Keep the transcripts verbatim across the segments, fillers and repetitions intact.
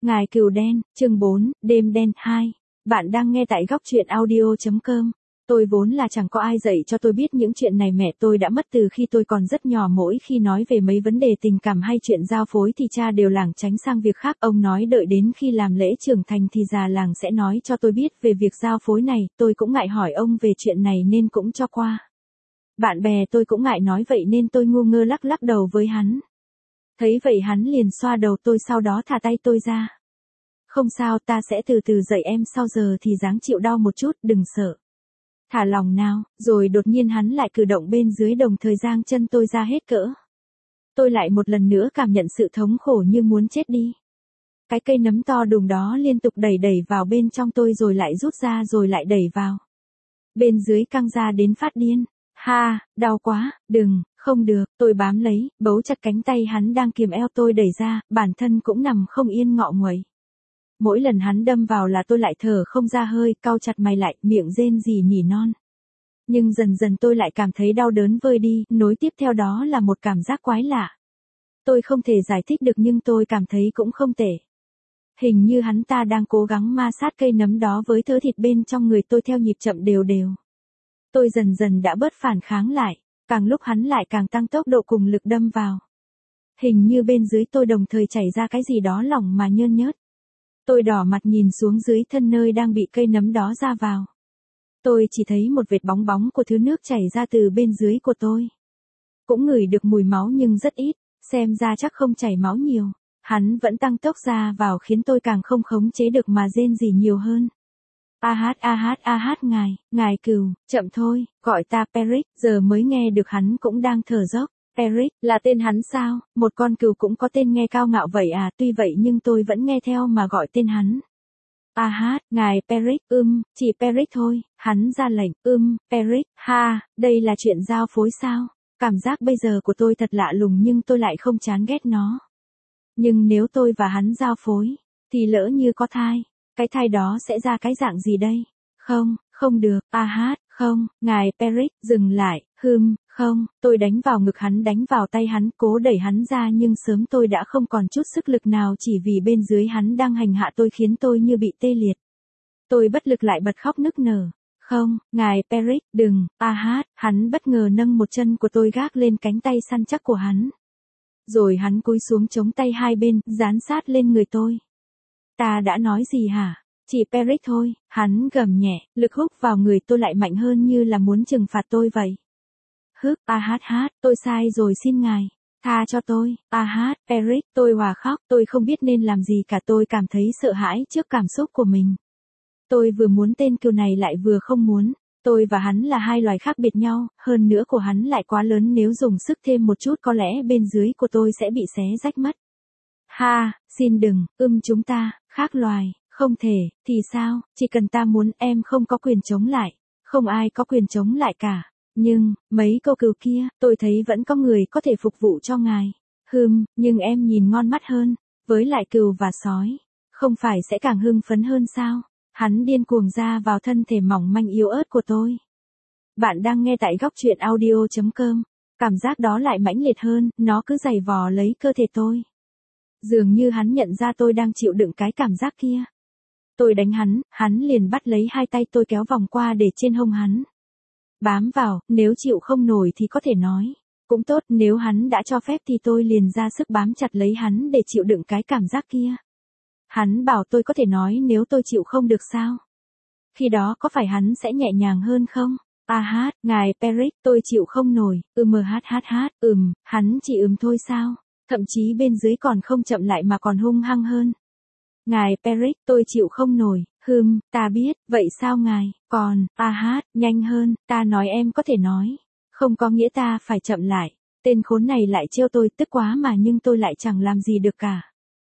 Ngài Cừu Đen, chương bốn, Đêm Đen hai. Bạn đang nghe tại góc truyện audio.com. Tôi vốn là chẳng có ai dạy cho tôi biết những chuyện này, mẹ tôi đã mất từ khi tôi còn rất nhỏ, mỗi khi nói về mấy vấn đề tình cảm hay chuyện giao phối thì cha đều lảng tránh sang việc khác. Ông nói đợi đến khi làm lễ trưởng thành thì già làng sẽ nói cho tôi biết về việc giao phối này, tôi cũng ngại hỏi ông về chuyện này nên cũng cho qua. Bạn bè tôi cũng ngại nói vậy nên tôi ngu ngơ lắc lắc đầu với hắn. Thấy vậy hắn liền xoa đầu tôi, sau đó thả tay tôi ra. Không sao, ta sẽ từ từ dạy em, sau giờ thì ráng chịu đau một chút, đừng sợ. Thả lòng nào. Rồi đột nhiên hắn lại cử động bên dưới, đồng thời giang chân tôi ra hết cỡ. Tôi lại một lần nữa cảm nhận sự thống khổ như muốn chết đi. Cái cây nấm to đùng đó liên tục đẩy đẩy vào bên trong tôi rồi lại rút ra rồi lại đẩy vào. Bên dưới căng ra đến phát điên. Ha, đau quá, đừng, không được, tôi bám lấy, bấu chặt cánh tay hắn đang kiềm eo tôi đẩy ra, bản thân cũng nằm không yên ngọ nguậy. Mỗi lần hắn đâm vào là tôi lại thở không ra hơi, cau chặt mày lại, miệng rên rỉ nỉ non. Nhưng dần dần tôi lại cảm thấy đau đớn vơi đi, nối tiếp theo đó là một cảm giác quái lạ. Tôi không thể giải thích được nhưng tôi cảm thấy cũng không tệ. Hình như hắn ta đang cố gắng ma sát cây nấm đó với thớ thịt bên trong người tôi theo nhịp chậm đều đều. Tôi dần dần đã bớt phản kháng lại, càng lúc hắn lại càng tăng tốc độ cùng lực đâm vào. Hình như bên dưới tôi đồng thời chảy ra cái gì đó lỏng mà nhơn nhớt. Tôi đỏ mặt nhìn xuống dưới thân nơi đang bị cây nấm đó ra vào. Tôi chỉ thấy một vệt bóng bóng của thứ nước chảy ra từ bên dưới của tôi. Cũng ngửi được mùi máu nhưng rất ít, xem ra chắc không chảy máu nhiều. Hắn vẫn tăng tốc ra vào khiến tôi càng không khống chế được mà rên rỉ nhiều hơn. A hát a hát a hát ngài, ngài Cừu, chậm thôi, gọi ta Peric, giờ mới nghe được hắn cũng đang thở dốc. Peric, là tên hắn sao? Một con cừu cũng có tên nghe cao ngạo vậy à? Tuy vậy nhưng tôi vẫn nghe theo mà gọi tên hắn. A hát, ngài Peric, ưm, chỉ Peric thôi, hắn ra lệnh, ưm, Peric, ha, đây là chuyện giao phối sao? Cảm giác bây giờ của tôi thật lạ lùng nhưng tôi lại không chán ghét nó. Nhưng nếu tôi và hắn giao phối, thì lỡ như có thai. Cái thai đó sẽ ra cái dạng gì đây? Không, không được, a hát, không, ngài Peric, dừng lại, hừm, không, tôi đánh vào ngực hắn, đánh vào tay hắn, cố đẩy hắn ra nhưng sớm tôi đã không còn chút sức lực nào chỉ vì bên dưới hắn đang hành hạ tôi khiến tôi như bị tê liệt. Tôi bất lực lại bật khóc nức nở. Không, ngài Peric, đừng, a hát, hắn bất ngờ nâng một chân của tôi gác lên cánh tay săn chắc của hắn. Rồi hắn cúi xuống chống tay hai bên, dán sát lên người tôi. Ta đã nói gì hả? Chỉ Peric thôi, hắn gầm nhẹ, lực hút vào người tôi lại mạnh hơn như là muốn trừng phạt tôi vậy. Hức, a hát hát, tôi sai rồi, xin ngài, tha cho tôi, a hát, Peric, tôi hòa khóc, tôi không biết nên làm gì cả, tôi cảm thấy sợ hãi trước cảm xúc của mình. Tôi vừa muốn tên cừu này lại vừa không muốn, tôi và hắn là hai loài khác biệt nhau, hơn nữa của hắn lại quá lớn, nếu dùng sức thêm một chút có lẽ bên dưới của tôi sẽ bị xé rách mất. Ha, xin đừng, ưm chúng ta, khác loài, không thể, thì sao, chỉ cần ta muốn em không có quyền chống lại, không ai có quyền chống lại cả. Nhưng, mấy cô cừu kia, tôi thấy vẫn có người có thể phục vụ cho ngài. Hừm, nhưng em nhìn ngon mắt hơn, với lại cừu và sói, không phải sẽ càng hưng phấn hơn sao? Hắn điên cuồng ra vào thân thể mỏng manh yếu ớt của tôi. Bạn đang nghe tại góc truyện audio.com, cảm giác đó lại mãnh liệt hơn, nó cứ giày vò lấy cơ thể tôi. Dường như hắn nhận ra tôi đang chịu đựng cái cảm giác kia. Tôi đánh hắn, hắn liền bắt lấy hai tay tôi kéo vòng qua để trên hông hắn. Bám vào, nếu chịu không nổi thì có thể nói. Cũng tốt, nếu hắn đã cho phép thì tôi liền ra sức bám chặt lấy hắn để chịu đựng cái cảm giác kia. Hắn bảo tôi có thể nói nếu tôi chịu không được sao? Khi đó có phải hắn sẽ nhẹ nhàng hơn không? A hát, ngài Peric, tôi chịu không nổi, ừm hát hát hát, ừm, hắn chỉ ừm thôi sao? Thậm chí bên dưới còn không chậm lại mà còn hung hăng hơn. Ngài Peric, tôi chịu không nổi, hừm, ta biết, vậy sao ngài, còn, a hát, nhanh hơn, ta nói em có thể nói. Không có nghĩa ta phải chậm lại, tên khốn này lại trêu tôi, tức quá mà nhưng tôi lại chẳng làm gì được cả.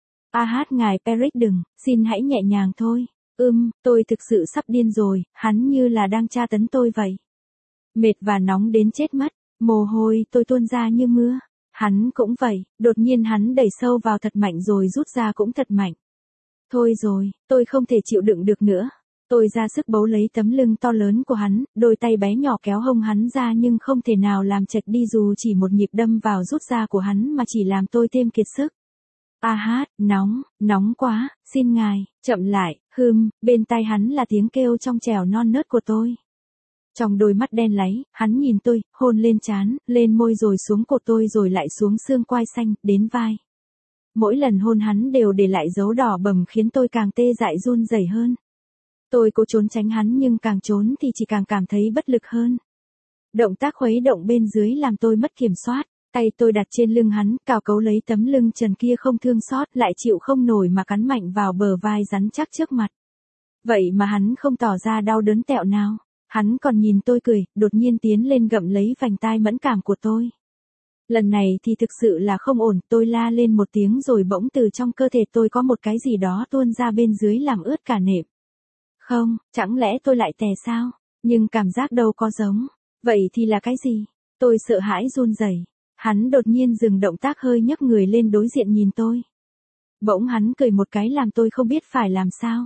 A hát, ngài Peric đừng, xin hãy nhẹ nhàng thôi, ưm, tôi thực sự sắp điên rồi, hắn như là đang tra tấn tôi vậy. Mệt và nóng đến chết mất, mồ hôi tôi tuôn ra như mưa. Hắn cũng vậy, đột nhiên hắn đẩy sâu vào thật mạnh rồi rút ra cũng thật mạnh. Thôi rồi, tôi không thể chịu đựng được nữa. Tôi ra sức bấu lấy tấm lưng to lớn của hắn, đôi tay bé nhỏ kéo hông hắn ra nhưng không thể nào làm chệch đi dù chỉ một nhịp đâm vào rút ra của hắn mà chỉ làm tôi thêm kiệt sức. A hát, nóng, nóng quá, xin ngài, chậm lại, hừm, bên tai hắn là tiếng kêu trong trẻo non nớt của tôi. Trong đôi mắt đen láy, hắn nhìn tôi, hôn lên trán, lên môi rồi xuống cổ tôi rồi lại xuống xương quai xanh, đến vai. Mỗi lần hôn hắn đều để lại dấu đỏ bầm khiến tôi càng tê dại run rẩy hơn. Tôi cố trốn tránh hắn nhưng càng trốn thì chỉ càng cảm thấy bất lực hơn. Động tác khuấy động bên dưới làm tôi mất kiểm soát, tay tôi đặt trên lưng hắn, cào cấu lấy tấm lưng trần kia không thương xót, lại chịu không nổi mà cắn mạnh vào bờ vai rắn chắc trước mặt. Vậy mà hắn không tỏ ra đau đớn tẹo nào, hắn còn nhìn tôi cười, đột nhiên tiến lên gặm lấy vành tai mẫn cảm của tôi. Lần này thì thực sự là không ổn, tôi la lên một tiếng rồi bỗng từ trong cơ thể tôi có một cái gì đó tuôn ra bên dưới làm ướt cả nệm. Không, chẳng lẽ tôi lại tè sao? Nhưng cảm giác đâu có giống. Vậy thì là cái gì? Tôi sợ hãi run rẩy. Hắn đột nhiên dừng động tác hơi nhấc người lên đối diện nhìn tôi. Bỗng hắn cười một cái làm tôi không biết phải làm sao.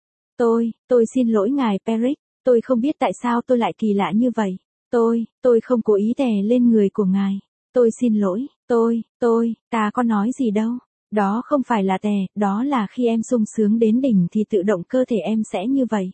Tôi, tôi xin lỗi ngài Peric, tôi không biết tại sao tôi lại kỳ lạ như vậy. Tôi, tôi không cố ý tè lên người của ngài. Tôi xin lỗi, tôi, tôi, ta có nói gì đâu. Đó không phải là tè, đó là khi em sung sướng đến đỉnh thì tự động cơ thể em sẽ như vậy.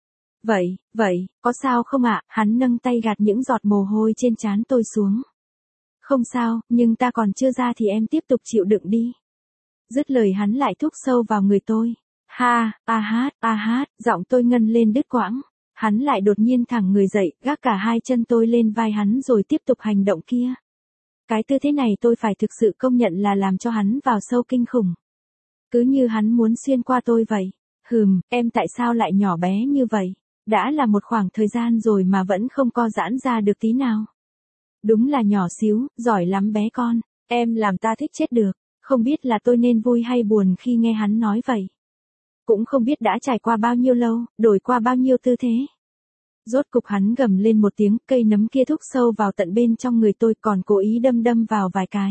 Vậy, vậy, có sao không ạ? Hắn nâng tay gạt những giọt mồ hôi trên trán tôi xuống. Không sao, nhưng ta còn chưa ra thì em tiếp tục chịu đựng đi. Dứt lời hắn lại thúc sâu vào người tôi. Ha, a hát, a hát, giọng tôi ngân lên đứt quãng. Hắn lại đột nhiên thẳng người dậy, gác cả hai chân tôi lên vai hắn rồi tiếp tục hành động kia. Cái tư thế này tôi phải thực sự công nhận là làm cho hắn vào sâu kinh khủng. Cứ như hắn muốn xuyên qua tôi vậy. Hừm, em tại sao lại nhỏ bé như vậy? Đã là một khoảng thời gian rồi mà vẫn không co giãn ra được tí nào. Đúng là nhỏ xíu, giỏi lắm bé con, em làm ta thích chết được. Không biết là tôi nên vui hay buồn khi nghe hắn nói vậy. Cũng không biết đã trải qua bao nhiêu lâu, đổi qua bao nhiêu tư thế. Rốt cục hắn gầm lên một tiếng, cây nấm kia thúc sâu vào tận bên trong người tôi còn cố ý đâm đâm vào vài cái.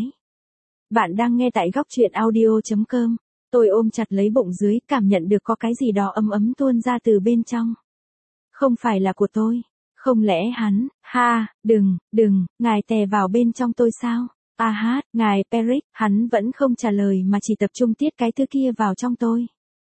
Bạn đang nghe tại góc truyện audio chấm com. Tôi ôm chặt lấy bụng dưới, cảm nhận được có cái gì đó ấm ấm tuôn ra từ bên trong. Không phải là của tôi. Không lẽ hắn, ha, đừng, đừng, ngài tè vào bên trong tôi sao? A hát, ngài Peric, hắn vẫn không trả lời mà chỉ tập trung tiết cái thứ kia vào trong tôi.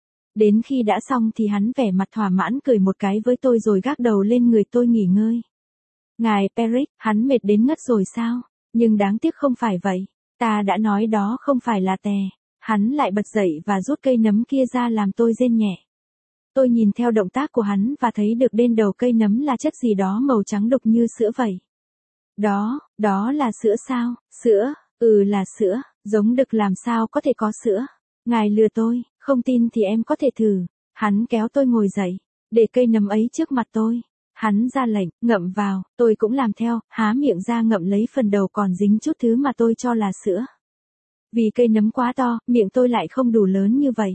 Đến khi đã xong thì hắn vẻ mặt thỏa mãn cười một cái với tôi rồi gác đầu lên người tôi nghỉ ngơi. Ngài Peric, hắn mệt đến ngất rồi sao? Nhưng đáng tiếc không phải vậy. Ta đã nói đó không phải là tè. Hắn lại bật dậy và rút cây nấm kia ra làm tôi rên nhẹ. Tôi nhìn theo động tác của hắn và thấy được bên đầu cây nấm là chất gì đó màu trắng đục như sữa vậy. Đó, đó là sữa sao? Sữa, ừ là sữa, giống đực làm sao có thể có sữa. Ngài lừa tôi, không tin thì em có thể thử. Hắn kéo tôi ngồi dậy, để cây nấm ấy trước mặt tôi. Hắn ra lệnh, ngậm vào, tôi cũng làm theo, há miệng ra ngậm lấy phần đầu còn dính chút thứ mà tôi cho là sữa. Vì cây nấm quá to, miệng tôi lại không đủ lớn như vậy.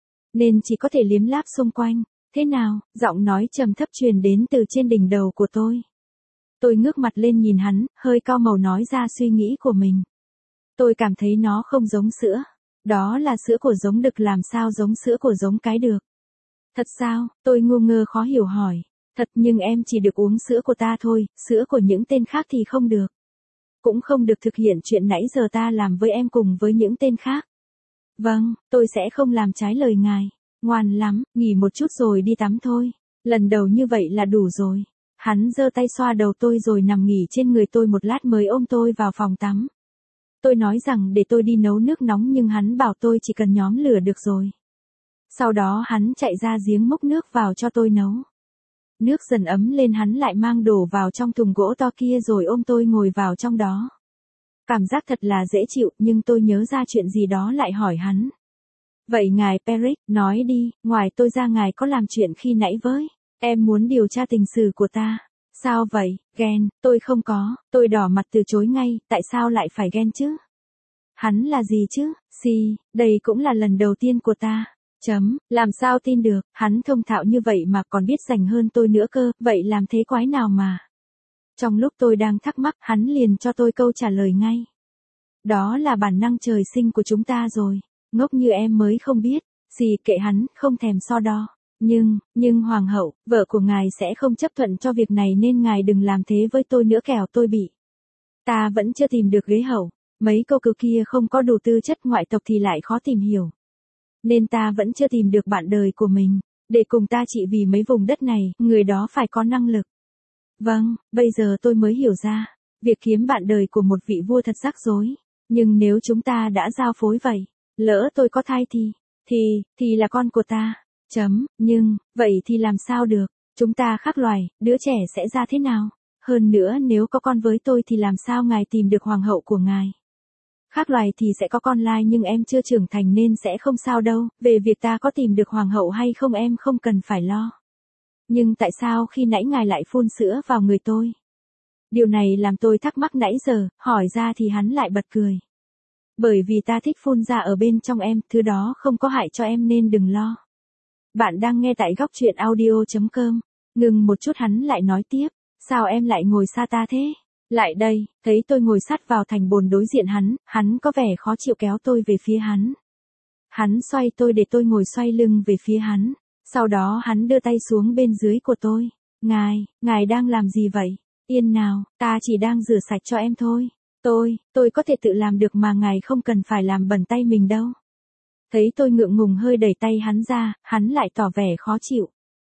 Nên chỉ có thể liếm láp xung quanh. Thế nào? Giọng nói trầm thấp truyền đến từ trên đỉnh đầu của tôi. Tôi ngước mặt lên nhìn hắn, hơi cau màu nói ra suy nghĩ của mình. Tôi cảm thấy nó không giống sữa. Đó là sữa của giống đực làm sao giống sữa của giống cái được. Thật sao? Tôi ngu ngơ khó hiểu hỏi. Thật nhưng em chỉ được uống sữa của ta thôi, sữa của những tên khác thì không được. Cũng không được thực hiện chuyện nãy giờ ta làm với em cùng với những tên khác. Vâng, tôi sẽ không làm trái lời ngài. Ngoan lắm, nghỉ một chút rồi đi tắm thôi. Lần đầu như vậy là đủ rồi. Hắn giơ tay xoa đầu tôi rồi nằm nghỉ trên người tôi một lát mới ôm tôi vào phòng tắm. Tôi nói rằng để tôi đi nấu nước nóng nhưng hắn bảo tôi chỉ cần nhóm lửa được rồi. Sau đó hắn chạy ra giếng múc nước vào cho tôi nấu. Nước dần ấm lên hắn lại mang đổ vào trong thùng gỗ to kia rồi ôm tôi ngồi vào trong đó. Cảm giác thật là dễ chịu nhưng tôi nhớ ra chuyện gì đó lại hỏi hắn. Vậy ngài Peric, nói đi, ngoài tôi ra ngài có làm chuyện khi nãy với. Em muốn điều tra tình sử của ta. Sao vậy, ghen, tôi không có, tôi đỏ mặt từ chối ngay, tại sao lại phải ghen chứ? Hắn là gì chứ, si, đây cũng là lần đầu tiên của ta. Chấm, làm sao tin được, hắn thông thạo như vậy mà còn biết dành hơn tôi nữa cơ, vậy làm thế quái nào mà. Trong lúc tôi đang thắc mắc, hắn liền cho tôi câu trả lời ngay. Đó là bản năng trời sinh của chúng ta rồi, ngốc như em mới không biết, gì kệ hắn, không thèm so đo. Nhưng, nhưng hoàng hậu, vợ của ngài sẽ không chấp thuận cho việc này nên ngài đừng làm thế với tôi nữa kẻo tôi bị. Ta vẫn chưa tìm được ghế hậu. Mấy câu cử kia không có đủ tư chất ngoại tộc thì lại khó tìm hiểu. Nên ta vẫn chưa tìm được bạn đời của mình, để cùng ta trị vì mấy vùng đất này, người đó phải có năng lực. Vâng, bây giờ tôi mới hiểu ra, việc kiếm bạn đời của một vị vua thật rắc rối. Nhưng nếu chúng ta đã giao phối vậy, lỡ tôi có thai thì, thì, thì là con của ta. Chấm, nhưng, vậy thì làm sao được, chúng ta khác loài, đứa trẻ sẽ ra thế nào? Hơn nữa nếu có con với tôi thì làm sao ngài tìm được hoàng hậu của ngài? Khác loài thì sẽ có con lai nhưng em chưa trưởng thành nên sẽ không sao đâu, về việc ta có tìm được hoàng hậu hay không em không cần phải lo. Nhưng tại sao khi nãy ngài lại phun sữa vào người tôi? Điều này làm tôi thắc mắc nãy giờ, hỏi ra thì hắn lại bật cười. Bởi vì ta thích phun ra ở bên trong em, thứ đó không có hại cho em nên đừng lo. Bạn đang nghe tại góc truyện audio.com. Ngừng một chút hắn lại nói tiếp, sao em lại ngồi xa ta thế? Lại đây, thấy tôi ngồi sát vào thành bồn đối diện hắn, hắn có vẻ khó chịu kéo tôi về phía hắn. Hắn xoay tôi để tôi ngồi xoay lưng về phía hắn. Sau đó hắn đưa tay xuống bên dưới của tôi. Ngài, ngài đang làm gì vậy? Yên nào, ta chỉ đang rửa sạch cho em thôi. Tôi, tôi có thể tự làm được mà ngài không cần phải làm bẩn tay mình đâu. Thấy tôi ngượng ngùng hơi đẩy tay hắn ra, hắn lại tỏ vẻ khó chịu.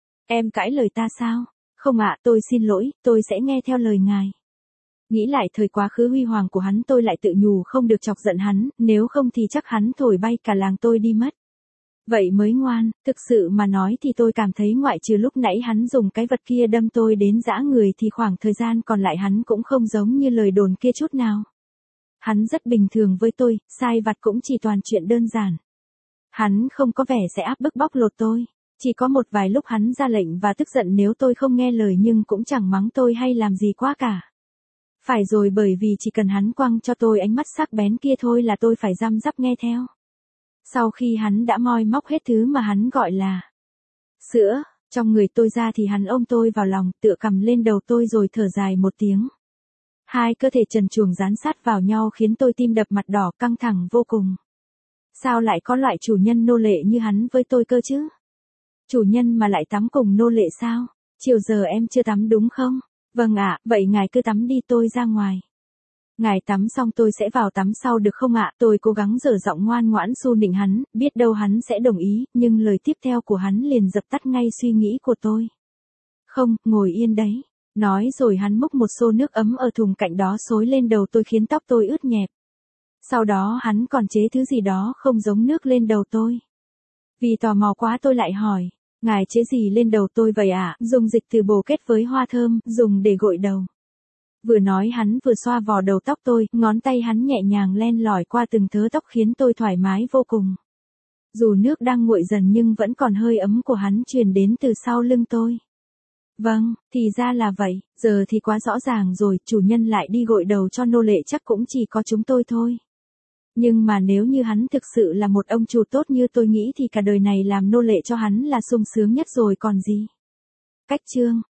Em cãi lời ta sao? Không ạ, tôi xin lỗi, tôi sẽ nghe theo lời ngài. Nghĩ lại thời quá khứ huy hoàng của hắn tôi lại tự nhủ không được chọc giận hắn, nếu không thì chắc hắn thổi bay cả làng tôi đi mất. Vậy mới ngoan, thực sự mà nói thì tôi cảm thấy ngoại trừ lúc nãy hắn dùng cái vật kia đâm tôi đến dã người thì khoảng thời gian còn lại hắn cũng không giống như lời đồn kia chút nào. Hắn rất bình thường với tôi, sai vặt cũng chỉ toàn chuyện đơn giản. Hắn không có vẻ sẽ áp bức bóc lột tôi, chỉ có một vài lúc hắn ra lệnh và tức giận nếu tôi không nghe lời nhưng cũng chẳng mắng tôi hay làm gì quá cả. Phải rồi bởi vì chỉ cần hắn quăng cho tôi ánh mắt sắc bén kia thôi là tôi phải răm rắp nghe theo. Sau khi hắn đã moi móc hết thứ mà hắn gọi là sữa, trong người tôi ra thì hắn ôm tôi vào lòng, tựa cằm lên đầu tôi rồi thở dài một tiếng. Hai cơ thể trần truồng dán sát vào nhau khiến tôi tim đập mặt đỏ căng thẳng vô cùng. Sao lại có loại chủ nhân nô lệ như hắn với tôi cơ chứ? Chủ nhân mà lại tắm cùng nô lệ sao? Chiều giờ em chưa tắm đúng không? Vâng ạ, vậy ngài cứ tắm đi tôi ra ngoài. Ngài tắm xong tôi sẽ vào tắm sau được không ạ? Tôi cố gắng dở giọng ngoan ngoãn xu nịnh hắn, biết đâu hắn sẽ đồng ý, nhưng lời tiếp theo của hắn liền dập tắt ngay suy nghĩ của tôi. Không, ngồi yên đấy. Nói rồi hắn múc một xô nước ấm ở thùng cạnh đó xối lên đầu tôi khiến tóc tôi ướt nhẹp. Sau đó hắn còn chế thứ gì đó không giống nước lên đầu tôi. Vì tò mò quá tôi lại hỏi, ngài chế gì lên đầu tôi vậy ạ? À? Dùng dịch từ bồ kết với hoa thơm, dùng để gội đầu. Vừa nói hắn vừa xoa vò đầu tóc tôi, ngón tay hắn nhẹ nhàng len lỏi qua từng thớ tóc khiến tôi thoải mái vô cùng. Dù nước đang nguội dần nhưng vẫn còn hơi ấm của hắn truyền đến từ sau lưng tôi. Vâng, thì ra là vậy, giờ thì quá rõ ràng rồi, chủ nhân lại đi gội đầu cho nô lệ chắc cũng chỉ có chúng tôi thôi. Nhưng mà nếu như hắn thực sự là một ông chủ tốt như tôi nghĩ thì cả đời này làm nô lệ cho hắn là sung sướng nhất rồi còn gì. Cách chương